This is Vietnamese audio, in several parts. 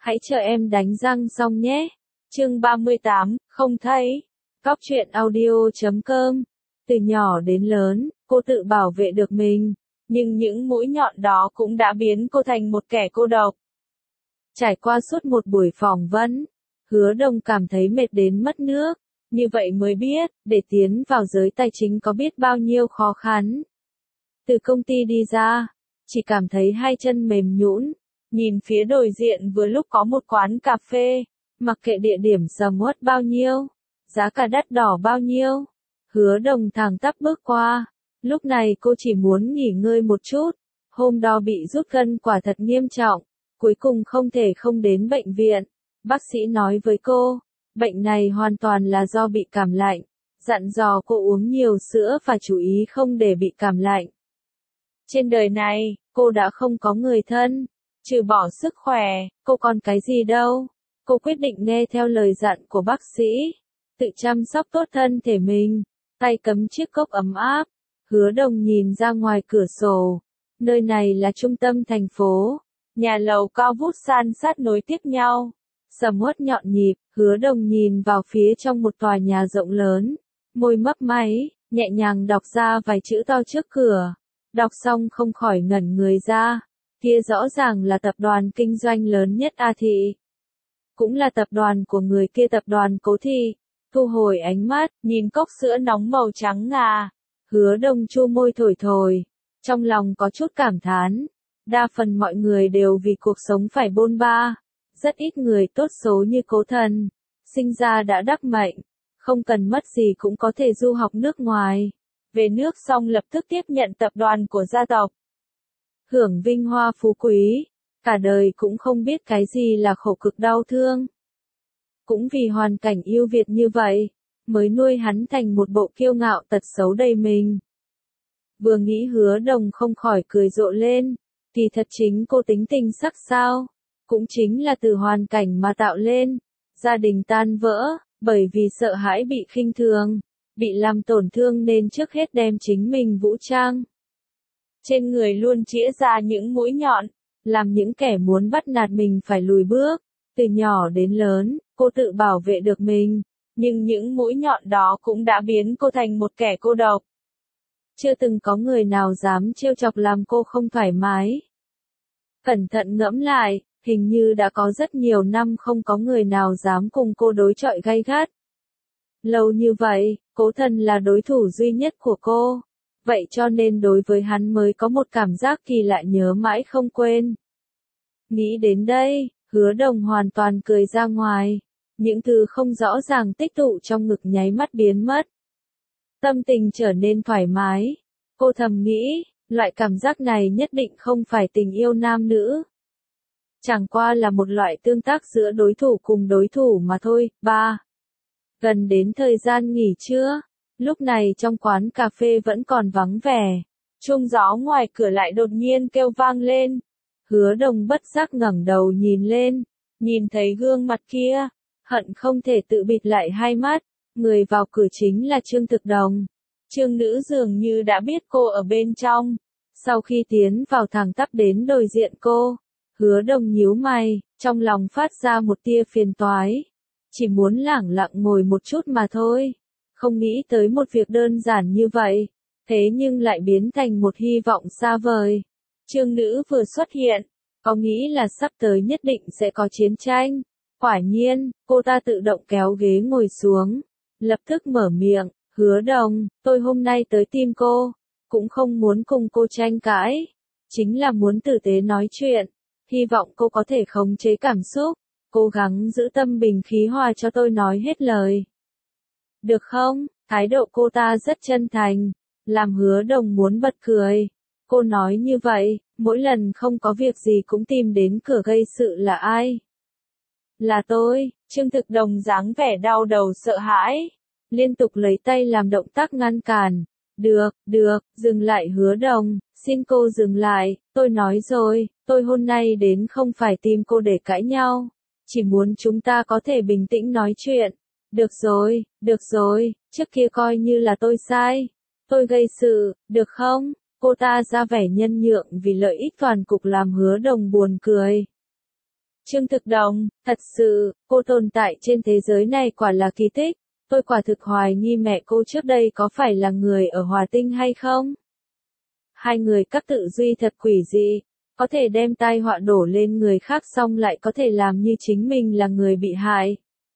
Hãy chờ em đánh răng xong nhé. Chương 38, không thấy. Cóc truyện audio.com. Từ nhỏ đến lớn, cô tự bảo vệ được mình, nhưng những mũi nhọn đó cũng đã biến cô thành một kẻ cô độc. Trải qua suốt một buổi phỏng vấn, Hứa Đông cảm thấy mệt đến mất nước. Như vậy mới biết, để tiến vào giới tài chính có biết bao nhiêu khó khăn. Từ công ty đi ra, chỉ cảm thấy hai chân mềm nhũn. Nhìn phía đối diện vừa lúc có một quán cà phê, mặc kệ địa điểm sầm uất bao nhiêu, giá cả đắt đỏ bao nhiêu, Hứa Đông thẳng tắp bước qua. Lúc này cô chỉ muốn nghỉ ngơi một chút, hôm đó bị rút gân quả thật nghiêm trọng, cuối cùng không thể không đến bệnh viện. Bác sĩ nói với cô, bệnh này hoàn toàn là do bị cảm lạnh, dặn dò cô uống nhiều sữa và chú ý không để bị cảm lạnh. Trên đời này, cô đã không có người thân, trừ bỏ sức khỏe, cô còn cái gì đâu. Cô quyết định nghe theo lời dặn của bác sĩ, tự chăm sóc tốt thân thể mình, tay cắm chiếc cốc ấm áp. Hứa Đông nhìn ra ngoài cửa sổ, nơi này là trung tâm thành phố, nhà lầu cao vút san sát nối tiếp nhau, sầm uất nhọn nhịp. Hứa Đông nhìn vào phía trong một tòa nhà rộng lớn, môi mấp máy, nhẹ nhàng đọc ra vài chữ to trước cửa. Đọc xong không khỏi ngẩn người ra, kia rõ ràng là tập đoàn kinh doanh lớn nhất A Thị. Cũng là tập đoàn của người kia, tập đoàn Cố Thị. Thu hồi ánh mắt, nhìn cốc sữa nóng màu trắng ngà. Hứa Đông chu môi thổi thổi, trong lòng có chút cảm thán. Đa phần mọi người đều vì cuộc sống phải bôn ba, rất ít người tốt số như Cố Thần, sinh ra đã đắc mệnh, không cần mất gì cũng có thể du học nước ngoài. Về nước xong lập tức tiếp nhận tập đoàn của gia tộc, hưởng vinh hoa phú quý, cả đời cũng không biết cái gì là khổ cực đau thương. Cũng vì hoàn cảnh ưu việt như vậy, mới nuôi hắn thành một bộ kiêu ngạo tật xấu đầy mình. Vừa nghĩ Hứa Đông không khỏi cười rộ lên, kỳ thật chính cô tính tình sắc sao, cũng chính là từ hoàn cảnh mà tạo lên. Gia đình tan vỡ, bởi vì sợ hãi bị khinh thường, bị làm tổn thương nên trước hết đem chính mình vũ trang. Trên người luôn chĩa ra những mũi nhọn, làm những kẻ muốn bắt nạt mình phải lùi bước. Từ nhỏ đến lớn, cô tự bảo vệ được mình, nhưng những mũi nhọn đó cũng đã biến cô thành một kẻ cô độc. Chưa từng có người nào dám trêu chọc làm cô không thoải mái. Cẩn thận ngẫm lại, hình như đã có rất nhiều năm không có người nào dám cùng cô đối chọi gay gắt. Lâu như vậy, Cố Thần là đối thủ duy nhất của cô. Vậy cho nên đối với hắn mới có một cảm giác kỳ lạ nhớ mãi không quên. Nghĩ đến đây, Hứa Đông hoàn toàn cười ra ngoài. Những thứ không rõ ràng tích tụ trong ngực nháy mắt biến mất. Tâm tình trở nên thoải mái. Cô thầm nghĩ, loại cảm giác này nhất định không phải tình yêu nam nữ. Chẳng qua là một loại tương tác giữa đối thủ cùng đối thủ mà thôi. 3. Gần đến thời gian nghỉ trưa, lúc này trong quán cà phê vẫn còn vắng vẻ. Chuông gió ngoài cửa lại đột nhiên kêu vang lên. Hứa Đông bất giác ngẩng đầu nhìn lên, nhìn thấy gương mặt kia, hận không thể tự bịt lại hai mắt. Người vào cửa chính là Trương Thực Đồng. Trương nữ dường như đã biết cô ở bên trong. Sau khi tiến vào thẳng tắp đến đối diện cô, Hứa Đông nhíu mày, trong lòng phát ra một tia phiền toái. Chỉ muốn lẳng lặng ngồi một chút mà thôi. Không nghĩ tới một việc đơn giản như vậy, thế nhưng lại biến thành một hy vọng xa vời. Trương nữ vừa xuất hiện, có nghĩ là sắp tới nhất định sẽ có chiến tranh. Quả nhiên, cô ta tự động kéo ghế ngồi xuống, lập tức mở miệng, Hứa Đông, tôi hôm nay tới tìm cô, cũng không muốn cùng cô tranh cãi, chính là muốn tử tế nói chuyện, hy vọng cô có thể khống chế cảm xúc, cố gắng giữ tâm bình khí hòa cho tôi nói hết lời. Được không? Thái độ cô ta rất chân thành, làm Hứa Đông muốn bật cười. Cô nói như vậy, mỗi lần không có việc gì cũng tìm đến cửa gây sự là ai? Là tôi. Trương Thực Đồng dáng vẻ đau đầu sợ hãi, liên tục lấy tay làm động tác ngăn cản. Được, dừng lại Hứa Đông, xin cô dừng lại, tôi nói rồi, tôi hôm nay đến không phải tìm cô để cãi nhau, chỉ muốn chúng ta có thể bình tĩnh nói chuyện. Được rồi, trước kia coi như là tôi sai, tôi gây sự, được không? Cô ta ra vẻ nhân nhượng vì lợi ích toàn cục làm Hứa Đông buồn cười. Trương Thực Đồng, thật sự, cô tồn tại trên thế giới này quả là kỳ tích. Tôi quả thực hoài nghi mẹ cô trước đây có phải là người ở Hòa Tinh hay không? Hai người các tự duy thật quỷ dị, có thể đem tai họa đổ lên người khác xong lại có thể làm như chính mình là người bị hại.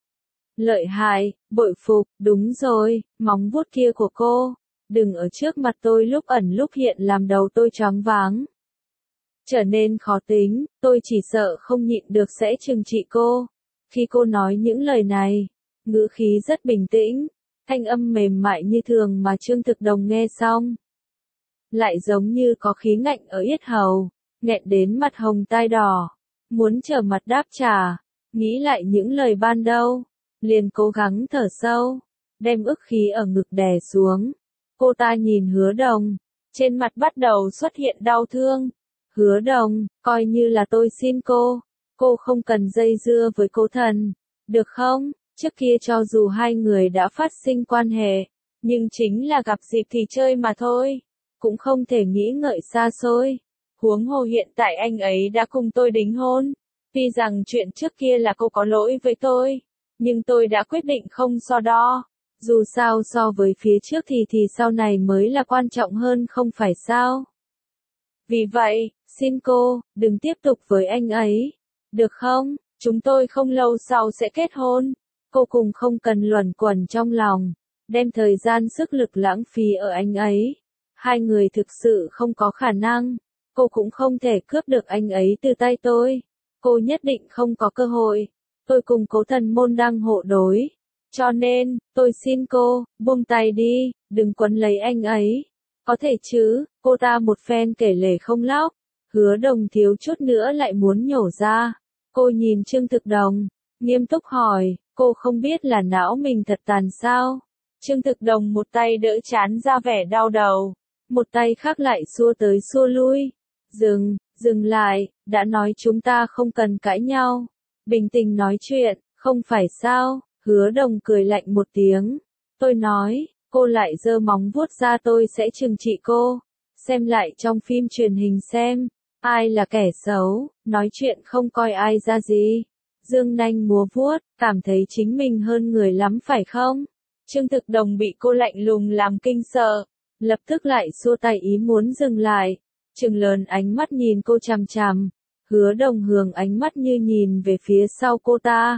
Lợi hại, bội phục, đúng rồi, móng vuốt kia của cô, đừng ở trước mặt tôi lúc ẩn lúc hiện làm đầu tôi choáng váng. Trở nên khó tính, tôi chỉ sợ không nhịn được sẽ trừng trị cô. Khi cô nói những lời này, ngữ khí rất bình tĩnh, thanh âm mềm mại như thường mà Trương Thực Đồng nghe xong. Lại giống như có khí ngạnh ở yết hầu, nghẹn đến mặt hồng tai đỏ, muốn trở mặt đáp trả, nghĩ lại những lời ban đầu, liền cố gắng thở sâu, đem ức khí ở ngực đè xuống. Cô ta nhìn Hứa Đồng, trên mặt bắt đầu xuất hiện đau thương. Hứa Đồng, coi như là tôi xin cô không cần dây dưa với Cố Thần, được không? Trước kia cho dù hai người đã phát sinh quan hệ, nhưng chính là gặp dịp thì chơi mà thôi, cũng không thể nghĩ ngợi xa xôi. Huống hồ hiện tại anh ấy đã cùng tôi đính hôn, tuy rằng chuyện trước kia là cô có lỗi với tôi, nhưng tôi đã quyết định không so đo. Dù sao so với phía trước thì sau này mới là quan trọng hơn không phải sao? Vì vậy, xin cô, đừng tiếp tục với anh ấy. Được không? Chúng tôi không lâu sau sẽ kết hôn. Cô cùng không cần luẩn quẩn trong lòng, đem thời gian sức lực lãng phí ở anh ấy. Hai người thực sự không có khả năng. Cô cũng không thể cướp được anh ấy từ tay tôi. Cô nhất định không có cơ hội. Tôi cùng Cố Thần môn đang hộ đối. Cho nên, tôi xin cô, buông tay đi, đừng quấn lấy anh ấy. Có thể chứ, cô ta một phen kể lể không lóc. Hứa Đồng thiếu chút nữa lại muốn nhổ ra. Cô nhìn Trương Thực Đồng, nghiêm túc hỏi, cô không biết là não mình thật tàn sao? Trương Thực Đồng một tay đỡ chán ra vẻ đau đầu, một tay khác lại xua tới xua lui. Dừng lại, đã nói chúng ta không cần cãi nhau. Bình tĩnh nói chuyện, không phải sao? Hứa Đồng cười lạnh một tiếng. Tôi nói, cô lại giơ móng vuốt ra tôi sẽ trừng trị cô. Xem lại trong phim truyền hình xem, ai là kẻ xấu, nói chuyện không coi ai ra gì. Dương nanh múa vuốt, cảm thấy chính mình hơn người lắm phải không? Trương Thực Đồng bị cô lạnh lùng làm kinh sợ, lập tức lại xua tay ý muốn dừng lại. Trừng lớn ánh mắt nhìn cô chằm chằm. Hứa Đồng hướng ánh mắt như nhìn về phía sau cô ta.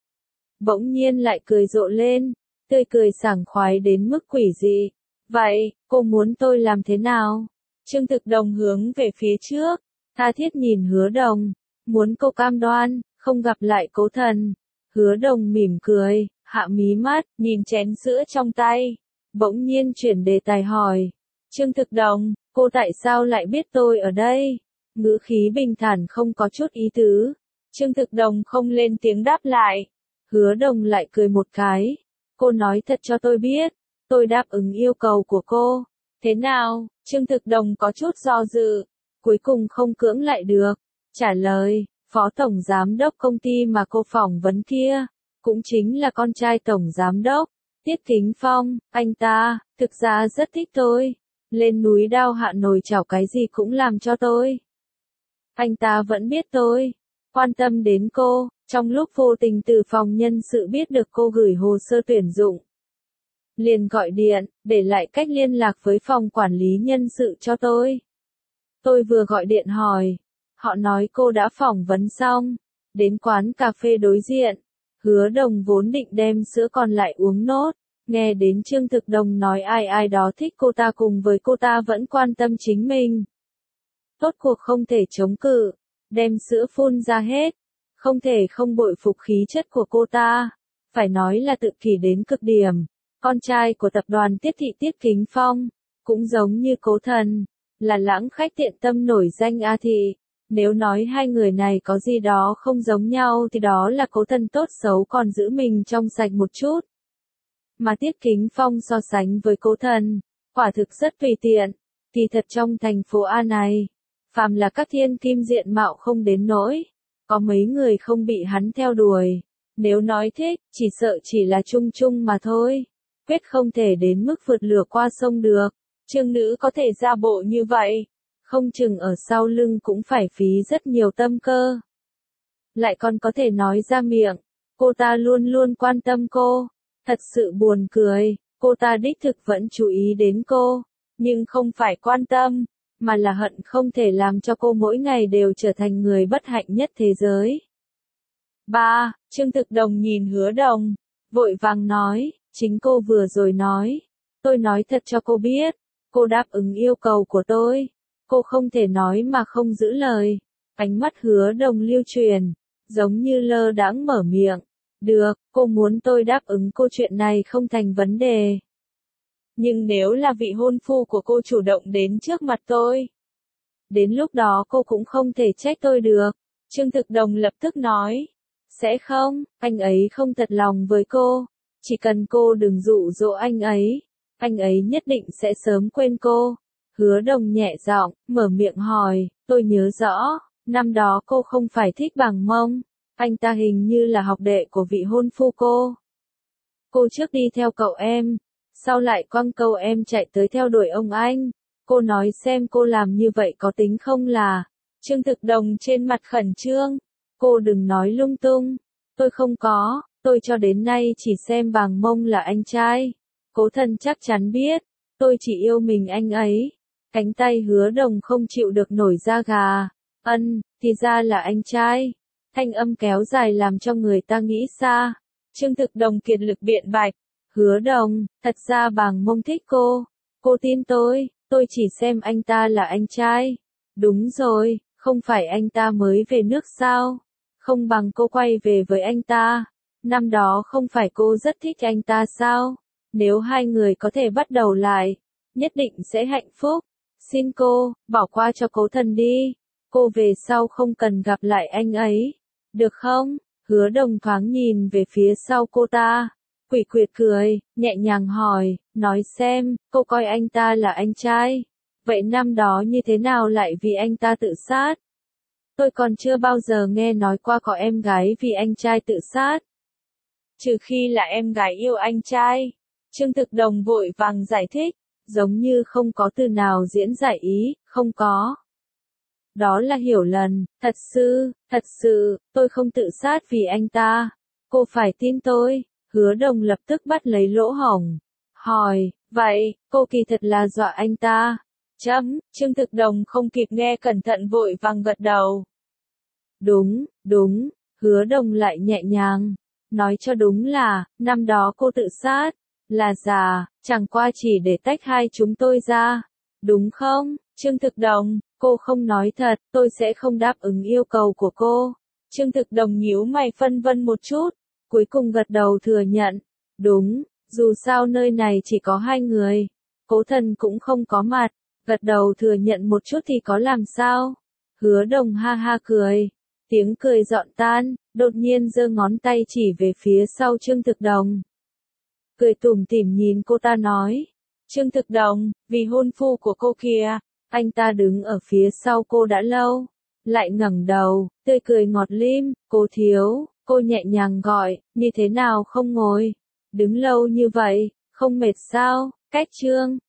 Bỗng nhiên lại cười rộ lên, tươi cười sảng khoái đến mức quỷ dị. Vậy, cô muốn tôi làm thế nào? Trương Thực Đồng hướng về phía trước, tha thiết nhìn Hứa Đồng, muốn cô cam đoan, không gặp lại Cố Thần. Hứa Đồng mỉm cười, hạ mí mắt, nhìn chén sữa trong tay, bỗng nhiên chuyển đề tài hỏi. Trương Thực Đồng, cô tại sao lại biết tôi ở đây? Ngữ khí bình thản không có chút ý tứ. Trương Thực Đồng không lên tiếng đáp lại. Hứa Đồng lại cười một cái. Cô nói thật cho tôi biết, tôi đáp ứng yêu cầu của cô. Thế nào? Trương Thực Đồng có chút do dự, cuối cùng không cưỡng lại được. Trả lời, Phó Tổng Giám đốc công ty mà cô phỏng vấn kia, cũng chính là con trai Tổng Giám đốc, Tiết Kính Phong. Anh ta, thực ra rất thích tôi. Lên núi đao hạ nồi chảo cái gì cũng làm cho tôi. Anh ta vẫn biết tôi, quan tâm đến cô. Trong lúc vô tình từ phòng nhân sự biết được cô gửi hồ sơ tuyển dụng, liền gọi điện, để lại cách liên lạc với phòng quản lý nhân sự cho tôi. Tôi vừa gọi điện hỏi, họ nói cô đã phỏng vấn xong, đến quán cà phê đối diện. Hứa Đồng vốn định đem sữa còn lại uống nốt, nghe đến Trương Thực Đồng nói ai đó thích cô ta cùng với cô ta vẫn quan tâm chính mình. Tốt cuộc không thể chống cự, đem sữa phun ra hết. Không thể không bội phục khí chất của cô ta, phải nói là tự kỷ đến cực điểm. Con trai của tập đoàn Tiết Thị Tiết Kính Phong, cũng giống như Cố Thần, là lãng khách tiện tâm nổi danh A Thị. Nếu nói hai người này có gì đó không giống nhau thì đó là Cố Thần tốt xấu còn giữ mình trong sạch một chút. Mà Tiết Kính Phong so sánh với Cố Thần, quả thực rất tùy tiện. Kỳ thật trong thành phố A này, phàm là các thiên kim diện mạo không đến nỗi, có mấy người không bị hắn theo đuổi. Nếu nói thích, chỉ sợ chỉ là chung chung mà thôi. Quyết không thể đến mức vượt lửa qua sông được. Trương nữ có thể ra bộ như vậy, không chừng ở sau lưng cũng phải phí rất nhiều tâm cơ. lại còn có thể nói ra miệng. Cô ta luôn luôn quan tâm cô. Thật sự buồn cười, cô ta đích thực vẫn chú ý đến cô, nhưng không phải quan tâm, mà là hận không thể làm cho cô mỗi ngày đều trở thành người bất hạnh nhất thế giới. 3. Trương Thực Đồng nhìn Hứa Đồng, vội vàng nói, chính cô vừa rồi nói. Tôi nói thật cho cô biết, cô đáp ứng yêu cầu của tôi. Cô không thể nói mà không giữ lời. Ánh mắt Hứa Đồng lưu truyền, giống như lơ đãng mở miệng. Được, cô muốn tôi đáp ứng cô chuyện này không thành vấn đề. Nhưng nếu là vị hôn phu của cô chủ động đến trước mặt tôi, đến lúc đó cô cũng không thể trách tôi được. Trương Thực Đồng lập tức nói. Sẽ không, anh ấy không thật lòng với cô. Chỉ cần cô đừng dụ dỗ anh ấy nhất định sẽ sớm quên cô. Hứa Đồng nhẹ giọng, mở miệng hỏi, tôi nhớ rõ, năm đó cô không phải thích Bàng Mông. Anh ta hình như là học đệ của vị hôn phu cô. Cô trước đi theo cậu em, sau lại quăng cậu em chạy tới theo đuổi ông anh. Cô nói xem cô làm như vậy có tính không là. Trương Thực Đồng trên mặt khẩn trương. Cô đừng nói lung tung. Tôi không có, tôi cho đến nay chỉ xem Bàng Mông là anh trai. Cố Thần chắc chắn biết, tôi chỉ yêu mình anh ấy. Cánh tay Hứa Đồng không chịu được nổi da gà. Thì ra là anh trai. Thanh âm kéo dài làm cho người ta nghĩ xa. Trương Thực Đồng kiệt lực biện bạch. Hứa Đồng, thật ra Bàng Mông thích cô. Cô tin tôi chỉ xem anh ta là anh trai. Đúng rồi, không phải anh ta mới về nước sao? Không bằng cô quay về với anh ta. Năm đó không phải cô rất thích anh ta sao? Nếu hai người có thể bắt đầu lại, nhất định sẽ hạnh phúc. Xin cô, bỏ qua cho Cố Thần đi. Cô về sau không cần gặp lại anh ấy. Được không? Hứa Đồng thoáng nhìn về phía sau cô ta. Quỷ quyệt cười, nhẹ nhàng hỏi, nói xem, cô coi anh ta là anh trai. Vậy năm đó như thế nào lại vì anh ta tự sát? Tôi còn chưa bao giờ nghe nói qua có em gái vì anh trai tự sát. Trừ khi là em gái yêu anh trai. Trương Thực Đồng vội vàng giải thích, giống như không có từ nào diễn giải ý, không có. Đó là hiểu lầm, thật sự, tôi không tự sát vì anh ta. Cô phải tin tôi. Hứa Đồng lập tức bắt lấy lỗ hổng. Hỏi, vậy, cô kỳ thật là dọa anh ta. Trương Thực Đồng không kịp nghe cẩn thận vội vàng gật đầu. Đúng, Hứa Đồng lại nhẹ nhàng. Nói cho đúng là, năm đó cô tự sát. Là giả, chẳng qua chỉ để tách hai chúng tôi ra. Đúng không, Trương Thực Đồng, cô không nói thật, tôi sẽ không đáp ứng yêu cầu của cô. Trương Thực Đồng nhíu mày phân vân một chút, cuối cùng gật đầu thừa nhận. Đúng, dù sao nơi này chỉ có hai người. Cố Thần cũng không có mặt, gật đầu thừa nhận một chút thì có làm sao. Hứa Đồng ha ha cười, tiếng cười dọn tan, đột nhiên giơ ngón tay chỉ về phía sau Trương Thực Đồng. Cười tủm tỉm nhìn cô ta nói. Trương Thực Đồng, vì hôn phu của cô kìa, anh ta đứng ở phía sau cô đã lâu. Lại ngẩng đầu, tươi cười ngọt lim, cô thiếu, cô nhẹ nhàng gọi, như thế nào không ngồi. Đứng lâu như vậy, không mệt sao, cách Trương